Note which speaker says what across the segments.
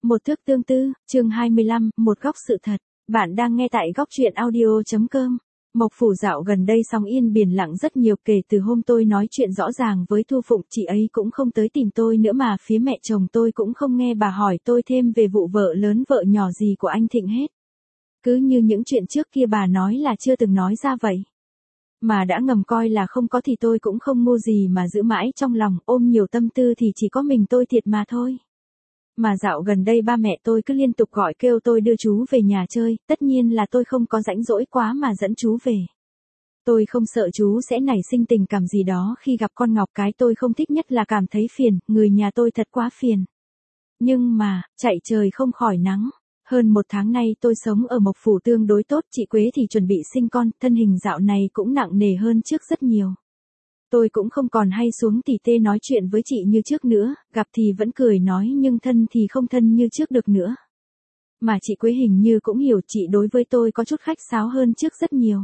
Speaker 1: Một thước tương tư, chương 25, một góc sự thật. Bạn đang nghe tại góc truyện audio.com. Mộc Phủ dạo gần đây sóng yên biển lặng rất nhiều, kể từ hôm tôi nói chuyện rõ ràng với Thu Phụng, chị ấy cũng không tới tìm tôi nữa, mà phía mẹ chồng tôi cũng không nghe bà hỏi tôi thêm về vụ vợ lớn vợ nhỏ gì của anh Thịnh hết. Cứ như những chuyện trước kia bà nói là chưa từng nói ra vậy. Mà đã ngầm coi là không có thì tôi cũng không ngu gì mà giữ mãi trong lòng, ôm nhiều tâm tư thì chỉ có mình tôi thiệt mà thôi. Mà dạo gần đây ba mẹ tôi cứ liên tục gọi kêu tôi đưa chú về nhà chơi, tất nhiên là tôi không có rảnh rỗi quá mà dẫn chú về. Tôi không sợ chú sẽ nảy sinh tình cảm gì đó khi gặp con Ngọc, cái tôi không thích nhất là cảm thấy phiền, người nhà tôi thật quá phiền. Nhưng mà, chạy trời không khỏi nắng. Hơn một tháng nay tôi sống ở Mộc Phủ tương đối tốt, chị Quế thì chuẩn bị sinh con, thân hình dạo này cũng nặng nề hơn trước rất nhiều. Tôi cũng không còn hay xuống tỉ tê nói chuyện với chị như trước nữa, gặp thì vẫn cười nói nhưng thân thì không thân như trước được nữa. Mà chị Quế hình như cũng hiểu chị đối với tôi có chút khách sáo hơn trước rất nhiều.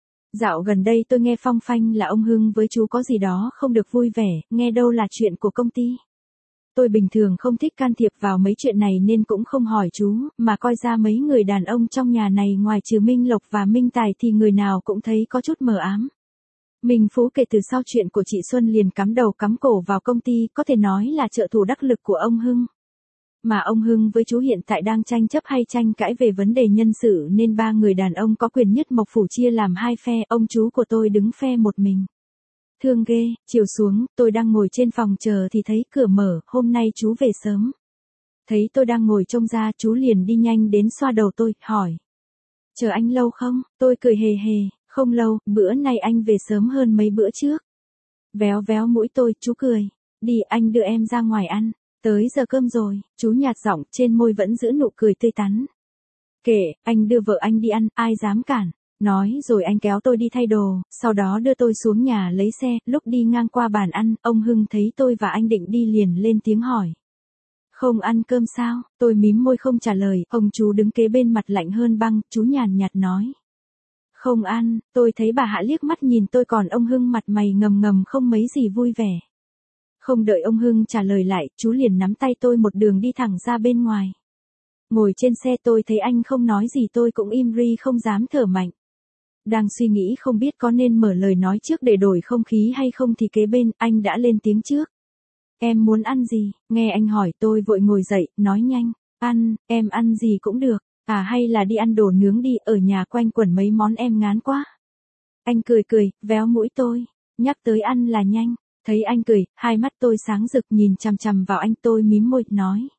Speaker 1: Dạo gần đây tôi nghe phong phanh là ông Hưng với chú có gì đó không được vui vẻ, nghe đâu là chuyện của công ty. Tôi bình thường không thích can thiệp vào mấy chuyện này nên cũng không hỏi chú, mà coi ra mấy người đàn ông trong nhà này ngoài trừ Minh Lộc và Minh Tài thì người nào cũng thấy có chút mờ ám. Minh Phú kể từ sau chuyện của chị Xuân liền cắm đầu cắm cổ vào công ty, có thể nói là trợ thủ đắc lực của ông Hưng. Mà ông Hưng với chú hiện tại đang tranh chấp hay tranh cãi về vấn đề nhân sự nên ba người đàn ông có quyền nhất Mộc Phủ chia làm hai phe, ông chú của tôi đứng phe một mình. Thương ghê, chiều xuống, tôi đang ngồi trên phòng chờ thì thấy cửa mở, hôm nay chú về sớm. Thấy tôi đang ngồi trông ra, chú liền đi nhanh đến xoa đầu tôi, hỏi. Chờ anh lâu không? Tôi cười hề hề, không lâu, bữa nay anh về sớm hơn mấy bữa trước. Véo véo mũi tôi, chú cười. Đi, anh đưa em ra ngoài ăn. Tới giờ cơm rồi, chú nhạt giọng, trên môi vẫn giữ nụ cười tươi tắn. Kệ, anh đưa vợ anh đi ăn, ai dám cản. Nói rồi anh kéo tôi đi thay đồ, sau đó đưa tôi xuống nhà lấy xe, lúc đi ngang qua bàn ăn, ông Hưng thấy tôi và anh định đi liền lên tiếng hỏi. Không ăn cơm sao? Tôi mím môi không trả lời, ông chú đứng kế bên mặt lạnh hơn băng, chú nhàn nhạt nói. Không ăn, tôi thấy bà Hạ liếc mắt nhìn tôi, còn ông Hưng mặt mày ngầm ngầm không mấy gì vui vẻ. Không đợi ông Hưng trả lời lại, chú liền nắm tay tôi một đường đi thẳng ra bên ngoài. Ngồi trên xe tôi thấy anh không nói gì, tôi cũng im ri không dám thở mạnh. Đang suy nghĩ không biết có nên mở lời nói trước để đổi không khí hay không thì kế bên anh đã lên tiếng trước. Em muốn ăn gì? Nghe anh hỏi tôi vội ngồi dậy, nói nhanh. Ăn, em ăn gì cũng được. À hay là đi ăn đồ nướng đi, ở nhà quanh quẩn mấy món em ngán quá. Anh cười cười, véo mũi tôi. Nhắc tới ăn là nhanh. Thấy anh cười, hai mắt tôi sáng rực nhìn chằm chằm vào anh, tôi mím môi, nói.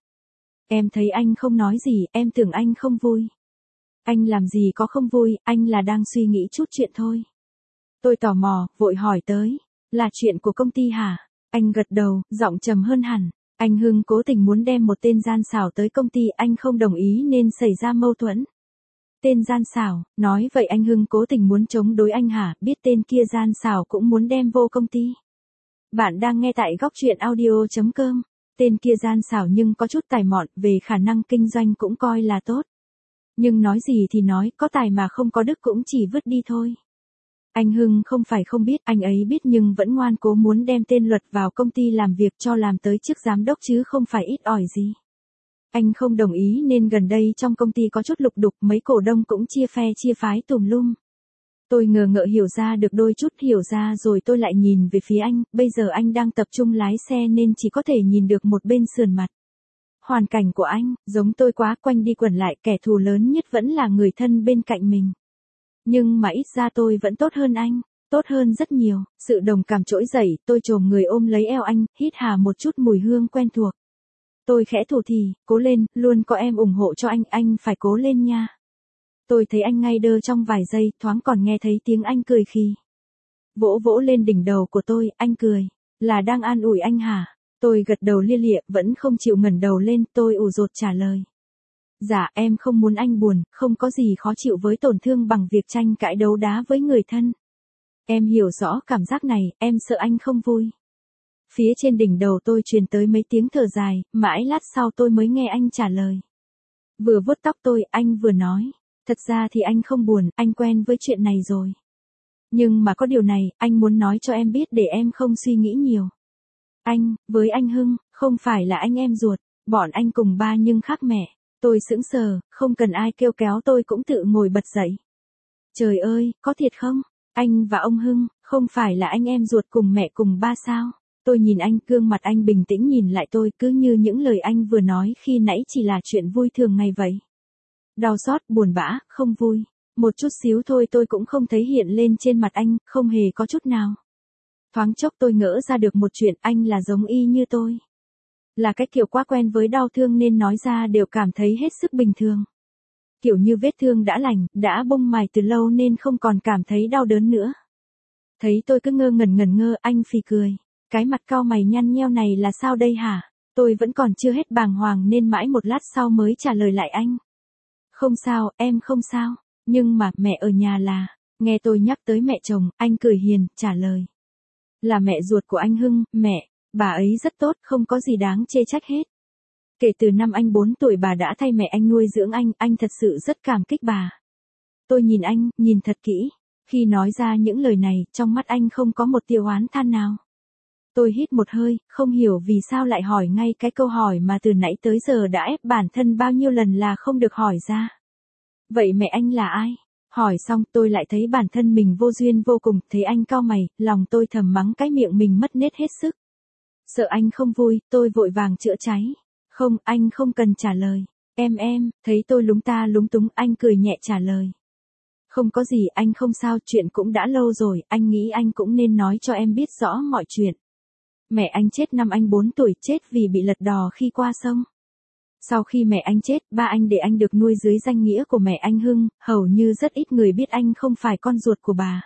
Speaker 1: Em thấy anh không nói gì, em tưởng anh không vui. Anh làm gì có không vui, anh là đang suy nghĩ chút chuyện thôi. Tôi tò mò, vội hỏi tới. Là chuyện của công ty hả? Anh gật đầu, giọng trầm hơn hẳn. Anh Hưng cố tình muốn đem một tên gian xảo tới công ty, anh không đồng ý nên xảy ra mâu thuẫn. Tên gian xảo, nói vậy anh Hưng cố tình muốn chống đối anh hả? Biết tên kia gian xảo cũng muốn đem vô công ty. Bạn đang nghe tại góc truyện audio.com. Tên kia gian xảo nhưng có chút tài mọn, về khả năng kinh doanh cũng coi là tốt. Nhưng nói gì thì nói, có tài mà không có đức cũng chỉ vứt đi thôi. Anh Hưng không phải không biết, anh ấy biết nhưng vẫn ngoan cố muốn đem tên Luật vào công ty làm việc cho làm tới chức giám đốc chứ không phải ít ỏi gì. Anh không đồng ý nên gần đây trong công ty có chút lục đục, mấy cổ đông cũng chia phe chia phái tùm lum. Tôi ngờ ngợ hiểu ra được đôi chút, hiểu ra rồi tôi lại nhìn về phía anh, bây giờ anh đang tập trung lái xe nên chỉ có thể nhìn được một bên sườn mặt. Hoàn cảnh của anh, giống tôi quá, quanh đi quẩn lại, kẻ thù lớn nhất vẫn là người thân bên cạnh mình. Nhưng mà ít ra tôi vẫn tốt hơn anh, tốt hơn rất nhiều, sự đồng cảm trỗi dậy, tôi chồm người ôm lấy eo anh, hít hà một chút mùi hương quen thuộc. Tôi khẽ thủ thỉ, cố lên, luôn có em ủng hộ cho anh phải cố lên nha. Tôi thấy anh ngay đơ trong vài giây, thoáng còn nghe thấy tiếng anh cười khì. Vỗ vỗ lên đỉnh đầu của tôi, anh cười. Là đang an ủi anh hả? Tôi gật đầu lia lịa, vẫn không chịu ngẩng đầu lên, tôi ủ rột trả lời. Dạ, em không muốn anh buồn, không có gì khó chịu với tổn thương bằng việc tranh cãi đấu đá với người thân. Em hiểu rõ cảm giác này, em sợ anh không vui. Phía trên đỉnh đầu tôi truyền tới mấy tiếng thở dài, mãi lát sau tôi mới nghe anh trả lời. Vừa vuốt tóc tôi, anh vừa nói. Thật ra thì anh không buồn, anh quen với chuyện này rồi. Nhưng mà có điều này, anh muốn nói cho em biết để em không suy nghĩ nhiều. Anh, với anh Hưng, không phải là anh em ruột. Bọn anh cùng ba nhưng khác mẹ. Tôi sững sờ, không cần ai kêu kéo tôi cũng tự ngồi bật dậy. Trời ơi, có thiệt không? Anh và ông Hưng, không phải là anh em ruột cùng mẹ cùng ba sao? Tôi nhìn anh, gương mặt anh bình tĩnh nhìn lại tôi, cứ như những lời anh vừa nói khi nãy chỉ là chuyện vui thường ngày vậy. Đau xót, buồn bã, không vui. Một chút xíu thôi tôi cũng không thấy hiện lên trên mặt anh, không hề có chút nào. Thoáng chốc tôi ngỡ ra được một chuyện, anh là giống y như tôi. Là cái kiểu quá quen với đau thương nên nói ra đều cảm thấy hết sức bình thường. Kiểu như vết thương đã lành, đã bông mài từ lâu nên không còn cảm thấy đau đớn nữa. Thấy tôi cứ ngơ ngẩn, anh phì cười. Cái mặt cau mày nhăn nheo này là sao đây hả? Tôi vẫn còn chưa hết bàng hoàng nên mãi một lát sau mới trả lời lại anh. Không sao, em không sao. Nhưng mà mẹ ở nhà là... Nghe tôi nhắc tới mẹ chồng, anh cười hiền, trả lời. Là mẹ ruột của anh Hưng, mẹ, bà ấy rất tốt, không có gì đáng chê trách hết. Kể từ năm anh 4 tuổi bà đã thay mẹ anh nuôi dưỡng anh thật sự rất cảm kích bà. Tôi nhìn anh, nhìn thật kỹ. Khi nói ra những lời này, trong mắt anh không có một tia oán than nào. Tôi hít một hơi, không hiểu vì sao lại hỏi ngay cái câu hỏi mà từ nãy tới giờ đã ép bản thân bao nhiêu lần là không được hỏi ra. Vậy mẹ anh là ai? Hỏi xong tôi lại thấy bản thân mình vô duyên vô cùng, thấy anh cau mày, lòng tôi thầm mắng cái miệng mình mất nết hết sức. Sợ anh không vui, tôi vội vàng chữa cháy. Không, anh không cần trả lời. Em, thấy tôi lúng ta lúng túng, anh cười nhẹ trả lời. Không có gì, anh không sao, chuyện cũng đã lâu rồi, anh nghĩ anh cũng nên nói cho em biết rõ mọi chuyện. Mẹ anh chết năm anh 4 tuổi, chết vì bị lật đò khi qua sông. Sau khi mẹ anh chết, ba anh để anh được nuôi dưới danh nghĩa của mẹ anh Hưng, hầu như rất ít người biết anh không phải con ruột của bà.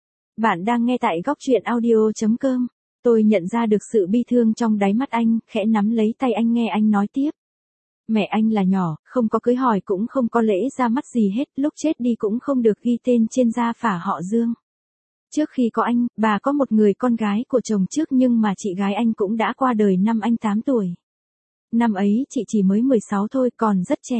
Speaker 1: Bạn đang nghe tại góc truyện audio.com. Tôi nhận ra được sự bi thương trong đáy mắt anh, khẽ nắm lấy tay anh nghe anh nói tiếp. Mẹ anh là nhỏ, không có cưới hỏi cũng không có lễ ra mắt gì hết, lúc chết đi cũng không được ghi tên trên gia phả họ Dương. Trước khi có anh, bà có một người con gái của chồng trước nhưng mà chị gái anh cũng đã qua đời năm anh 8 tuổi. Năm ấy chị chỉ mới 16 thôi, còn rất trẻ.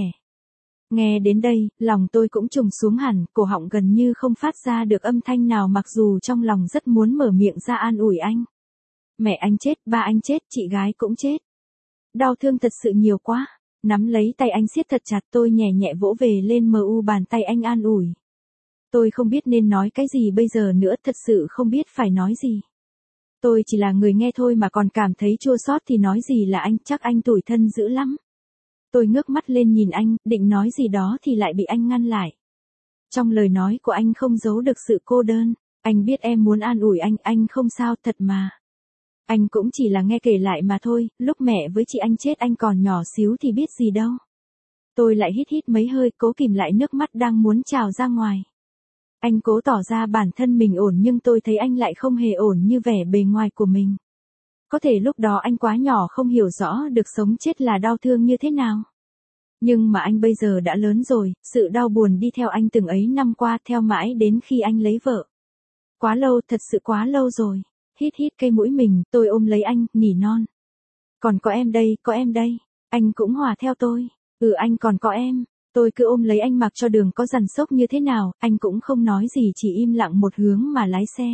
Speaker 1: Nghe đến đây, lòng tôi cũng trùng xuống hẳn, cổ họng gần như không phát ra được âm thanh nào mặc dù trong lòng rất muốn mở miệng ra an ủi anh. Mẹ anh chết, ba anh chết, chị gái cũng chết. Đau thương thật sự nhiều quá. Nắm lấy tay anh siết thật chặt, tôi nhẹ nhẹ vỗ về lên bàn tay anh an ủi. Tôi không biết nên nói cái gì bây giờ nữa, thật sự không biết phải nói gì. Tôi chỉ là người nghe thôi mà còn cảm thấy chua xót thì nói gì là anh, chắc anh tủi thân dữ lắm. Tôi ngước mắt lên nhìn anh, định nói gì đó thì lại bị anh ngăn lại. Trong lời nói của anh không giấu được sự cô đơn. Anh biết em muốn an ủi anh không sao thật mà. Anh cũng chỉ là nghe kể lại mà thôi, lúc mẹ với chị anh chết anh còn nhỏ xíu thì biết gì đâu. Tôi lại hít mấy hơi, cố kìm lại nước mắt đang muốn trào ra ngoài. Anh cố tỏ ra bản thân mình ổn nhưng tôi thấy anh lại không hề ổn như vẻ bề ngoài của mình. Có thể lúc đó anh quá nhỏ không hiểu rõ được sống chết là đau thương như thế nào. Nhưng mà anh bây giờ đã lớn rồi, sự đau buồn đi theo anh từng ấy năm qua, theo mãi đến khi anh lấy vợ. Quá lâu, thật sự quá lâu rồi. Hít cây mũi mình, tôi ôm lấy anh, nỉ non. Còn có em đây, có em đây. Anh cũng hòa theo tôi. Anh còn có em. Tôi cứ ôm lấy anh mặc cho đường có dằn xốc như thế nào, anh cũng không nói gì, chỉ im lặng một hướng mà lái xe.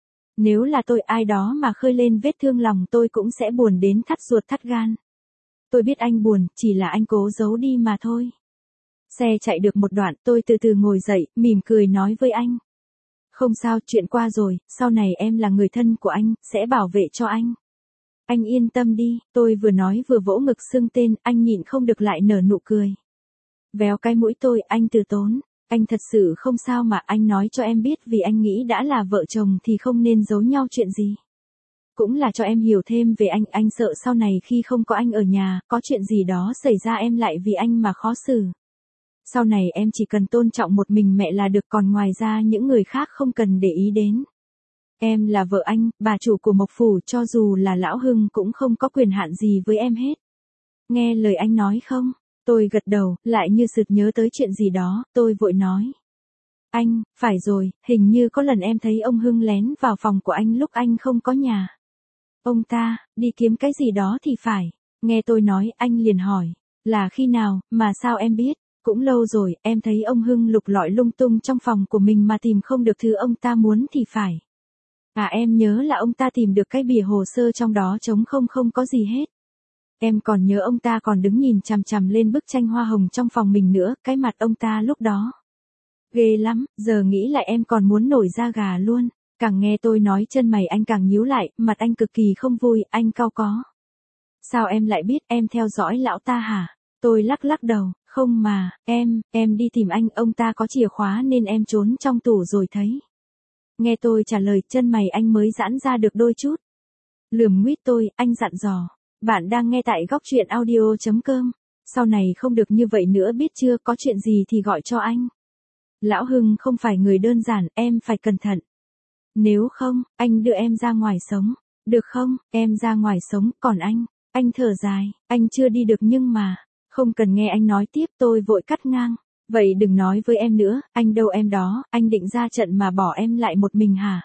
Speaker 1: Nếu là tôi, ai đó mà khơi lên vết thương lòng tôi cũng sẽ buồn đến thắt ruột thắt gan. Tôi biết anh buồn, chỉ là anh cố giấu đi mà thôi. Xe chạy được một đoạn, tôi từ từ ngồi dậy, mỉm cười nói với anh. Không sao, chuyện qua rồi, sau này em là người thân của anh, sẽ bảo vệ cho anh. Anh yên tâm đi, tôi vừa nói vừa vỗ ngực xưng tên, anh nhịn không được lại nở nụ cười. Véo cái mũi tôi, anh từ tốn. Anh thật sự không sao mà, anh nói cho em biết vì anh nghĩ đã là vợ chồng thì không nên giấu nhau chuyện gì. Cũng là cho em hiểu thêm về anh sợ sau này khi không có anh ở nhà, có chuyện gì đó xảy ra em lại vì anh mà khó xử. Sau này em chỉ cần tôn trọng một mình mẹ là được, còn ngoài ra những người khác không cần để ý đến. Em là vợ anh, bà chủ của Mộc Phủ, cho dù là Lão Hưng cũng không có quyền hạn gì với em hết. Nghe lời anh nói không? Tôi gật đầu, lại như sực nhớ tới chuyện gì đó, tôi vội nói. Anh, phải rồi, hình như có lần em thấy ông Hưng lén vào phòng của anh lúc anh không có nhà. Ông ta, đi kiếm cái gì đó thì phải. Nghe tôi nói, anh liền hỏi. Là khi nào, mà sao em biết? Cũng lâu rồi, em thấy ông Hưng lục lọi lung tung trong phòng của mình mà tìm không được thứ ông ta muốn thì phải. Em nhớ là ông ta tìm được cái bìa hồ sơ trong đó trống không có gì hết. Em còn nhớ ông ta còn đứng nhìn chằm chằm lên bức tranh hoa hồng trong phòng mình nữa, cái mặt ông ta lúc đó. Ghê lắm, giờ nghĩ lại em còn muốn nổi da gà luôn. Càng nghe tôi nói chân mày anh càng nhíu lại, mặt anh cực kỳ không vui, anh cau có. Sao em lại biết, em theo dõi lão ta hả? Tôi lắc lắc đầu, không mà, em đi tìm anh, ông ta có chìa khóa nên em trốn trong tủ rồi thấy. Nghe tôi trả lời, chân mày anh mới giãn ra được đôi chút. Lườm nguýt tôi, anh dặn dò. Bạn đang nghe tại góc truyện audio.com. Sau này không được như vậy nữa biết chưa, có chuyện gì thì gọi cho anh. Lão Hưng không phải người đơn giản, em phải cẩn thận. Nếu không, anh đưa em ra ngoài sống. Được không, em ra ngoài sống, còn anh thở dài, anh chưa đi được nhưng mà. Không cần nghe anh nói tiếp, tôi vội cắt ngang. Vậy đừng nói với em nữa, anh đâu em đó, anh định ra trận mà bỏ em lại một mình hả?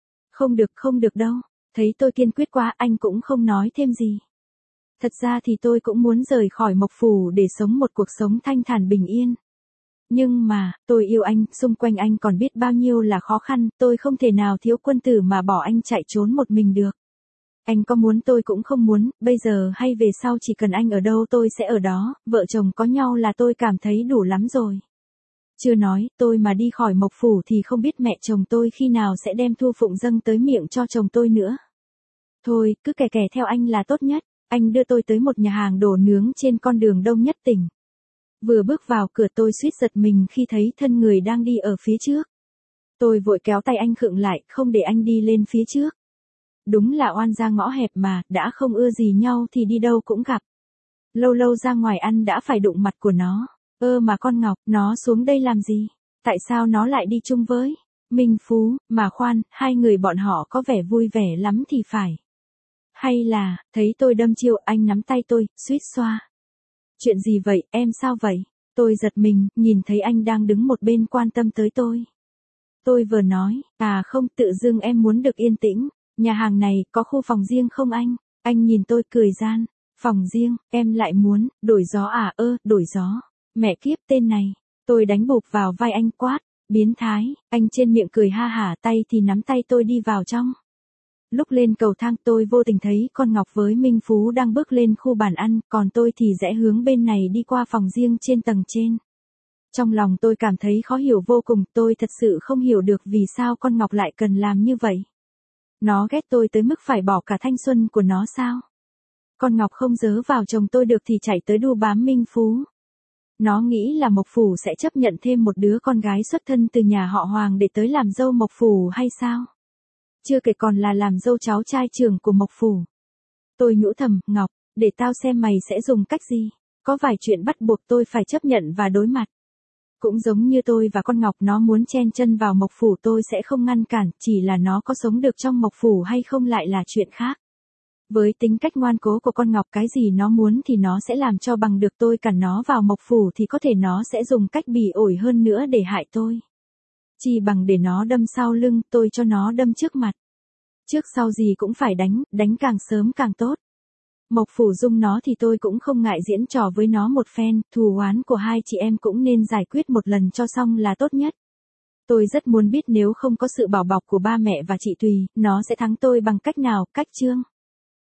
Speaker 1: Không được đâu. Thấy tôi kiên quyết quá, anh cũng không nói thêm gì. Thật ra thì tôi cũng muốn rời khỏi Mộc Phủ để sống một cuộc sống thanh thản bình yên. Nhưng mà, tôi yêu anh, xung quanh anh còn biết bao nhiêu là khó khăn, tôi không thể nào thiếu quân tử mà bỏ anh chạy trốn một mình được. Anh có muốn tôi cũng không muốn, bây giờ hay về sau chỉ cần anh ở đâu tôi sẽ ở đó, vợ chồng có nhau là tôi cảm thấy đủ lắm rồi. Chưa nói, tôi mà đi khỏi Mộc Phủ thì không biết mẹ chồng tôi khi nào sẽ đem Thu Phụng dâng tới miệng cho chồng tôi nữa. Thôi, cứ kè kè theo anh là tốt nhất. Anh đưa tôi tới một nhà hàng đồ nướng trên con đường đông nhất tỉnh. Vừa bước vào cửa tôi suýt giật mình khi thấy thân người đang đi ở phía trước. Tôi vội kéo tay anh khựng lại, không để anh đi lên phía trước. Đúng là oan ra ngõ hẹp mà, đã không ưa gì nhau thì đi đâu cũng gặp. Lâu lâu ra ngoài ăn đã phải đụng mặt của nó. Mà con Ngọc, nó xuống đây làm gì? Tại sao nó lại đi chung với Minh Phú, mà khoan, hai người bọn họ có vẻ vui vẻ lắm thì phải. Hay là, thấy tôi đâm chiêu, anh nắm tay tôi, suýt xoa. Chuyện gì vậy, em sao vậy? Tôi giật mình, nhìn thấy anh đang đứng một bên quan tâm tới tôi. Tôi vừa nói, không, tự dưng em muốn được yên tĩnh. Nhà hàng này, có khu phòng riêng không anh? Anh nhìn tôi cười gian. Phòng riêng, em lại muốn, đổi gió à? Đổi gió. Mẹ kiếp tên này. Tôi đánh bụp vào vai anh quát. Biến thái, anh trên miệng cười ha hả, tay thì nắm tay tôi đi vào trong. Lúc lên cầu thang tôi vô tình thấy con Ngọc với Minh Phú đang bước lên khu bàn ăn, còn tôi thì rẽ hướng bên này đi qua phòng riêng trên tầng trên. Trong lòng tôi cảm thấy khó hiểu vô cùng, tôi thật sự không hiểu được vì sao con Ngọc lại cần làm như vậy. Nó ghét tôi tới mức phải bỏ cả thanh xuân của nó sao? Con Ngọc không dớ vào chồng tôi được thì chạy tới đu bám Minh Phú. Nó nghĩ là Mộc Phủ sẽ chấp nhận thêm một đứa con gái xuất thân từ nhà họ Hoàng để tới làm dâu Mộc Phủ hay sao? Chưa kể còn là làm dâu cháu trai trưởng của Mộc Phủ. Tôi nhủ thầm, Ngọc, để tao xem mày sẽ dùng cách gì. Có vài chuyện bắt buộc tôi phải chấp nhận và đối mặt. Cũng giống như tôi và con Ngọc, nó muốn chen chân vào Mộc Phủ tôi sẽ không ngăn cản, chỉ là nó có sống được trong Mộc Phủ hay không lại là chuyện khác. Với tính cách ngoan cố của con Ngọc, cái gì nó muốn thì nó sẽ làm cho bằng được, tôi cản nó vào Mộc Phủ thì có thể nó sẽ dùng cách bỉ ổi hơn nữa để hại tôi. Chỉ bằng để nó đâm sau lưng, tôi cho nó đâm trước mặt. Trước sau gì cũng phải đánh càng sớm càng tốt. Mộc Phủ dung nó thì tôi cũng không ngại diễn trò với nó một phen, thù oán của hai chị em cũng nên giải quyết một lần cho xong là tốt nhất. Tôi rất muốn biết nếu không có sự bảo bọc của ba mẹ và chị Tùy, nó sẽ thắng tôi bằng cách nào, cách Trương.